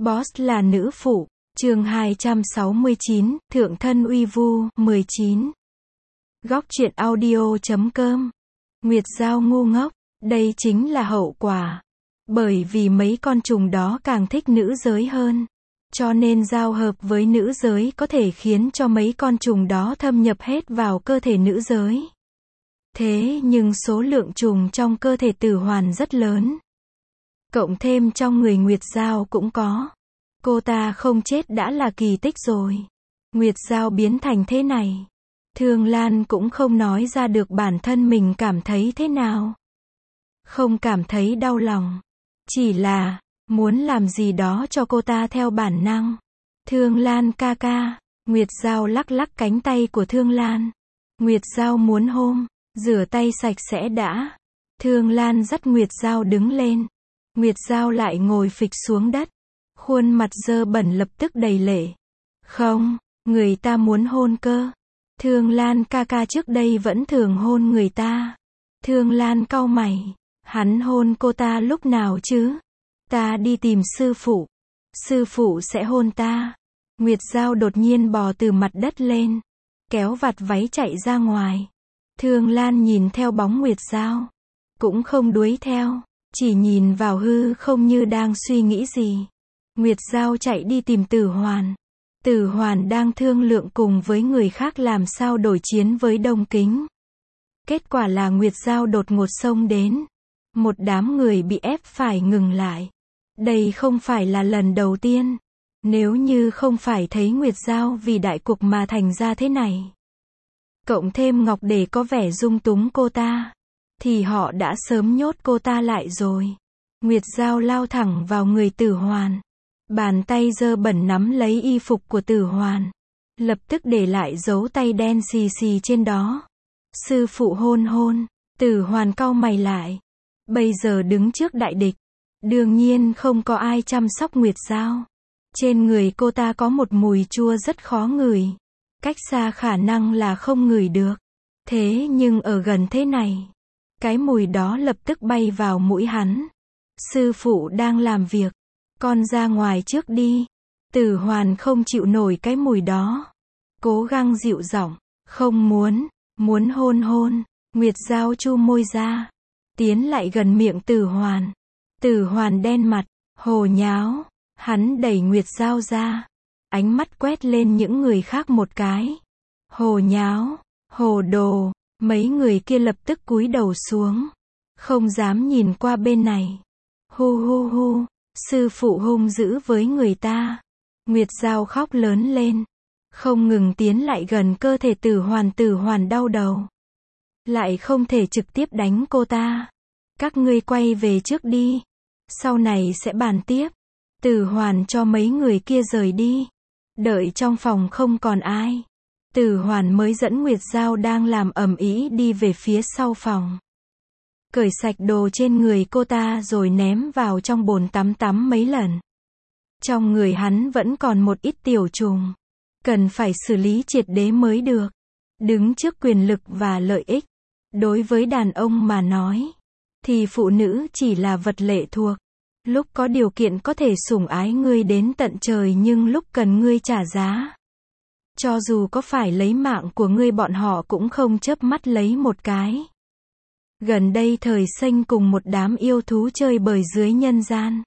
Boss là nữ phụ. Chương 269, Thượng thân uy vu, 19. Góc truyện audio.com. Nguyệt Dao ngu ngốc, đây chính là hậu quả. Bởi vì mấy con trùng đó càng thích nữ giới hơn. Cho nên giao hợp với nữ giới có thể khiến cho mấy con trùng đó thâm nhập hết vào cơ thể nữ giới. Thế nhưng số lượng trùng trong cơ thể Tử Hoàn rất lớn. Cộng thêm trong người Nguyệt Dao cũng có. Cô ta không chết đã là kỳ tích rồi. Nguyệt Dao biến thành thế này. Thương Lan cũng không nói ra được bản thân mình cảm thấy thế nào. Không cảm thấy đau lòng. Chỉ là, muốn làm gì đó cho cô ta theo bản năng. Thương Lan ca ca. Nguyệt Dao lắc lắc cánh tay của Thương Lan. Nguyệt Dao muốn hôn. Rửa tay sạch sẽ đã. Thương Lan dắt Nguyệt Dao đứng lên. Nguyệt Dao lại ngồi phịch xuống đất. Khuôn mặt dơ bẩn lập tức đầy lệ. Không, người ta muốn hôn cơ. Thương Lan ca ca trước đây vẫn thường hôn người ta. Thương Lan cau mày. Hắn hôn cô ta lúc nào chứ? Ta đi tìm sư phụ. Sư phụ sẽ hôn ta. Nguyệt Dao đột nhiên bò từ mặt đất lên. Kéo vạt váy chạy ra ngoài. Thương Lan nhìn theo bóng Nguyệt Dao. Cũng không đuổi theo. Chỉ nhìn vào hư không như đang suy nghĩ gì. Nguyệt Dao chạy đi tìm Tử Hoàn. Tử Hoàn đang thương lượng cùng với người khác làm sao đổi chiến với Đông Kính. Kết quả là Nguyệt Dao đột ngột xông đến. Một đám người bị ép phải ngừng lại. Đây không phải là lần đầu tiên. Nếu như không phải thấy Nguyệt Dao vì đại cục mà thành ra thế này. Cộng thêm Ngọc Đề có vẻ dung túng cô ta. Thì họ đã sớm nhốt cô ta lại rồi. Nguyệt Dao lao thẳng vào người Tử Hoàn. Bàn tay dơ bẩn nắm lấy y phục của Tử Hoàn. Lập tức để lại dấu tay đen xì xì trên đó. Sư phụ hôn hôn. Tử Hoàn cau mày lại. Bây giờ đứng trước đại địch. Đương nhiên không có ai chăm sóc Nguyệt Dao. Trên người cô ta có một mùi chua rất khó ngửi. Cách xa khả năng là không ngửi được. Thế nhưng ở gần thế này. Cái mùi đó lập tức bay vào mũi hắn. Sư phụ đang làm việc. Con ra ngoài trước đi. Tử Hoàn không chịu nổi cái mùi đó. Cố gắng dịu giọng. Không muốn. Muốn hôn hôn. Nguyệt Dao chu môi ra. Tiến lại gần miệng Tử Hoàn. Tử Hoàn đen mặt. Hồ nháo. Hắn đẩy Nguyệt Dao ra. Ánh mắt quét lên những người khác một cái. Hồ nháo. Hồ đồ. Mấy người kia lập tức cúi đầu xuống. Không dám nhìn qua bên này. Hu hu hu. Sư phụ hung dữ với người ta. Nguyệt Dao khóc lớn lên. Không ngừng tiến lại gần cơ thể Tử Hoàn đau đầu. Lại không thể trực tiếp đánh cô ta. Các ngươi quay về trước đi. Sau này sẽ bàn tiếp. Tử Hoàn cho mấy người kia rời đi. Đợi trong phòng không còn ai. Tử Hoàn mới dẫn Nguyệt Dao đang làm ầm ĩ đi về phía sau phòng. Cởi sạch đồ trên người cô ta rồi ném vào trong bồn tắm mấy lần. Trong người hắn vẫn còn một ít tiểu trùng. Cần phải xử lý triệt để mới được. Đứng trước quyền lực và lợi ích. Đối với đàn ông mà nói. Thì phụ nữ chỉ là vật lệ thuộc. Lúc có điều kiện có thể sủng ái ngươi đến tận trời nhưng lúc cần ngươi trả giá. Cho dù có phải lấy mạng của ngươi bọn họ cũng không chớp mắt lấy một cái. Gần đây Thời Xanh cùng một đám yêu thú chơi bời dưới nhân gian.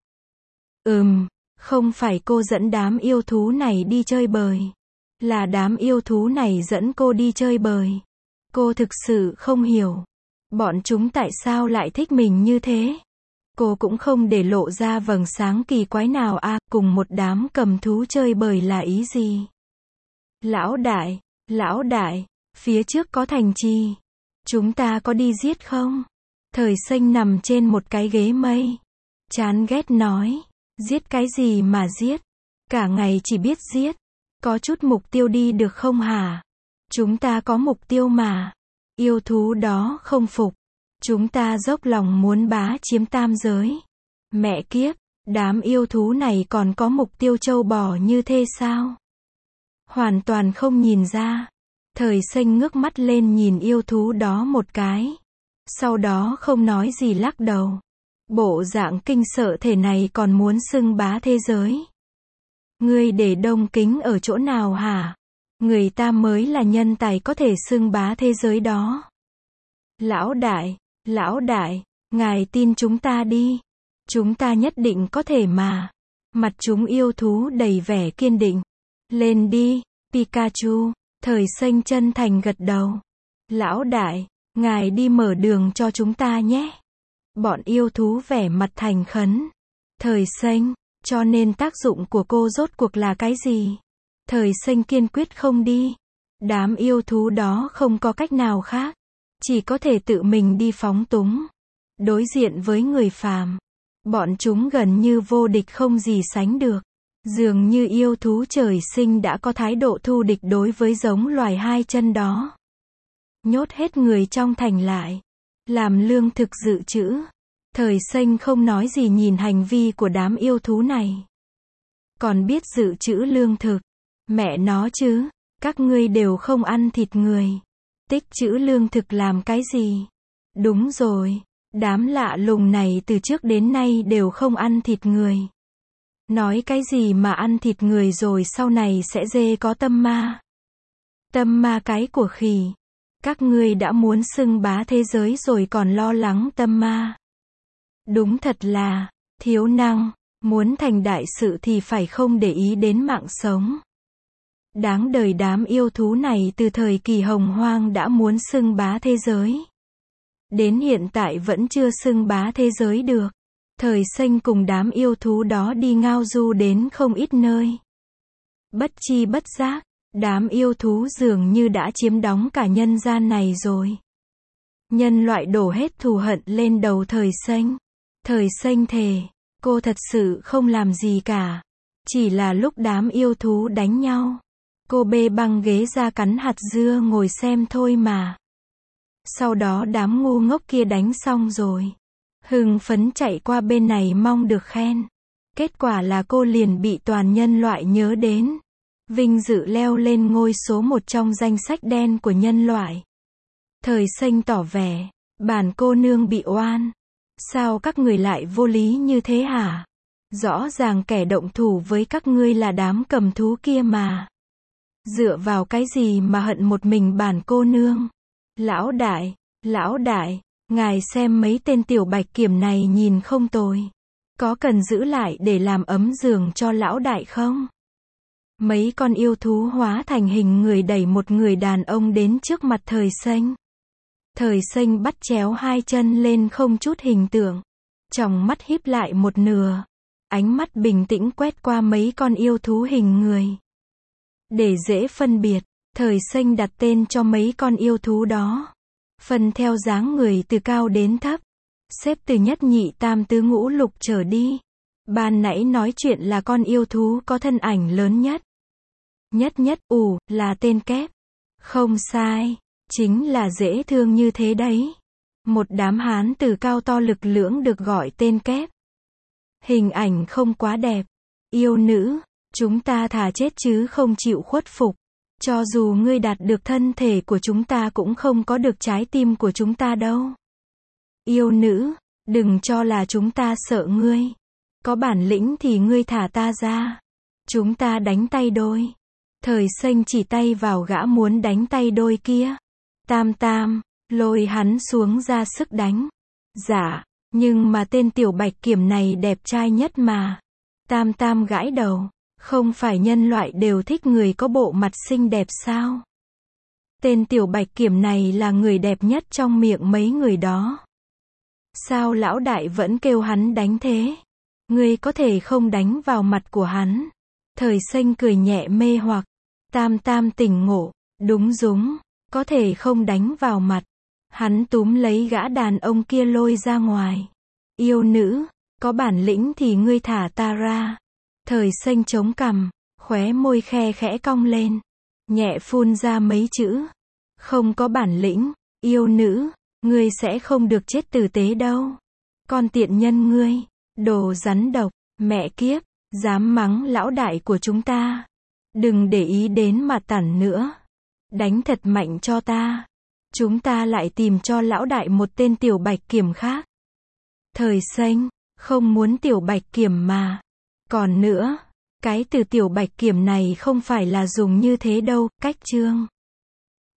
Không phải cô dẫn đám yêu thú này đi chơi bời. Là đám yêu thú này dẫn cô đi chơi bời. Cô thực sự không hiểu. Bọn chúng tại sao lại thích mình như thế? Cô cũng không để lộ ra vầng sáng kỳ quái nào cùng một đám cầm thú chơi bời là ý gì? Lão đại, phía trước có thành trì. Chúng ta có đi giết không? Thời Xanh nằm trên một cái ghế mây. Chán ghét nói. Giết cái gì mà giết? Cả ngày chỉ biết giết. Có chút mục tiêu đi được không hả? Chúng ta có mục tiêu mà. Yêu thú đó không phục. Chúng ta dốc lòng muốn bá chiếm tam giới. Mẹ kiếp, đám yêu thú này còn có mục tiêu trâu bò như thế sao? Hoàn toàn không nhìn ra. Thời Xanh ngước mắt lên nhìn yêu thú đó một cái. Sau đó không nói gì lắc đầu. Bộ dạng kinh sợ thể này còn muốn xưng bá thế giới. Ngươi để Đông Kính ở chỗ nào hả? Người ta mới là nhân tài có thể xưng bá thế giới đó. Lão đại, ngài tin chúng ta đi. Chúng ta nhất định có thể mà. Mặt chúng yêu thú đầy vẻ kiên định. Lên đi, Pikachu. Thời Xanh chân thành gật đầu. Lão đại, ngài đi mở đường cho chúng ta nhé. Bọn yêu thú vẻ mặt thành khẩn. Thời Xanh, cho nên tác dụng của cô rốt cuộc là cái gì? Thời Xanh kiên quyết không đi. Đám yêu thú đó không có cách nào khác. Chỉ có thể tự mình đi phóng túng. Đối diện với người phàm. Bọn chúng gần như vô địch không gì sánh được. Dường như yêu thú trời sinh đã có thái độ thù địch đối với giống loài hai chân đó. Nhốt hết người trong thành lại. Làm lương thực dự trữ. Thời Xanh không nói gì nhìn hành vi của đám yêu thú này. Còn biết dự trữ lương thực. Mẹ nó chứ, các ngươi đều không ăn thịt người. Tích trữ lương thực làm cái gì? Đúng rồi, đám lạ lùng này từ trước đến nay đều không ăn thịt người. Nói cái gì mà ăn thịt người rồi sau này sẽ dê có tâm ma. Tâm ma cái của khỉ. Các ngươi đã muốn xưng bá thế giới rồi còn lo lắng tâm ma. Đúng thật là, thiếu năng, muốn thành đại sự thì phải không để ý đến mạng sống. Đáng đời đám yêu thú này từ thời kỳ hồng hoang đã muốn xưng bá thế giới. Đến hiện tại vẫn chưa xưng bá thế giới được. Thời Xanh cùng đám yêu thú đó đi ngao du đến không ít nơi. Bất chi bất giác, đám yêu thú dường như đã chiếm đóng cả nhân gian này rồi. Nhân loại đổ hết thù hận lên đầu Thời Xanh. Thời Xanh thề, cô thật sự không làm gì cả. Chỉ là lúc đám yêu thú đánh nhau. Cô bê băng ghế ra cắn hạt dưa ngồi xem thôi mà. Sau đó đám ngu ngốc kia đánh xong rồi. Hưng phấn chạy qua bên này mong được khen. Kết quả là cô liền bị toàn nhân loại nhớ đến. Vinh dự leo lên ngôi số 1 trong danh sách đen của nhân loại. Thời Xanh tỏ vẻ, bản cô nương bị oan. Sao các người lại vô lý như thế hả? Rõ ràng kẻ động thủ với các ngươi là đám cầm thú kia mà. Dựa vào cái gì mà hận một mình bản cô nương? Lão đại, ngài xem mấy tên tiểu bạch kiểm này nhìn không tồi. Có cần giữ lại để làm ấm giường cho lão đại không? Mấy con yêu thú hóa thành hình người đẩy một người đàn ông đến trước mặt Thời Xanh. Thời Xanh bắt chéo hai chân lên không chút hình tượng. Tròng mắt híp lại một nửa. Ánh mắt bình tĩnh quét qua mấy con yêu thú hình người. Để dễ phân biệt, Thời Xanh đặt tên cho mấy con yêu thú đó. Phân theo dáng người từ cao đến thấp. Xếp từ nhất nhị tam tứ ngũ lục trở đi. Ban nãy nói chuyện là con yêu thú có thân ảnh lớn nhất. Nhất là tên kép. Không sai, chính là dễ thương như thế đấy. Một đám hán tử cao to lực lưỡng được gọi tên kép. Hình ảnh không quá đẹp. Yêu nữ, chúng ta thà chết chứ không chịu khuất phục. Cho dù ngươi đạt được thân thể của chúng ta cũng không có được trái tim của chúng ta đâu. Yêu nữ, đừng cho là chúng ta sợ ngươi. Có bản lĩnh thì ngươi thả ta ra. Chúng ta đánh tay đôi. Thời Xanh chỉ tay vào gã muốn đánh tay đôi kia. Tam, lôi hắn xuống ra sức đánh. Dạ, nhưng mà tên tiểu bạch kiểm này đẹp trai nhất mà. Tam gãi đầu. Không phải nhân loại đều thích người có bộ mặt xinh đẹp sao? Tên tiểu bạch kiểm này là người đẹp nhất trong miệng mấy người đó. Sao lão đại vẫn kêu hắn đánh thế? Ngươi có thể không đánh vào mặt của hắn. Thời Xanh cười nhẹ mê hoặc. Tam tỉnh ngộ. Đúng, có thể không đánh vào mặt. Hắn túm lấy gã đàn ông kia lôi ra ngoài. Yêu nữ, có bản lĩnh thì ngươi thả ta ra. Thời Xanh chống cằm, khóe môi khe khẽ cong lên. Nhẹ phun ra mấy chữ. Không có bản lĩnh, yêu nữ, ngươi sẽ không được chết tử tế đâu. Con tiện nhân ngươi, đồ rắn độc, mẹ kiếp, dám mắng lão đại của chúng ta. Đừng để ý đến mà tản nữa. Đánh thật mạnh cho ta. Chúng ta lại tìm cho lão đại một tên tiểu bạch kiểm khác. Thời Xanh, không muốn tiểu bạch kiểm mà. Còn nữa, Cái từ tiểu bạch kiểm này không phải là dùng như thế đâu, cách chương.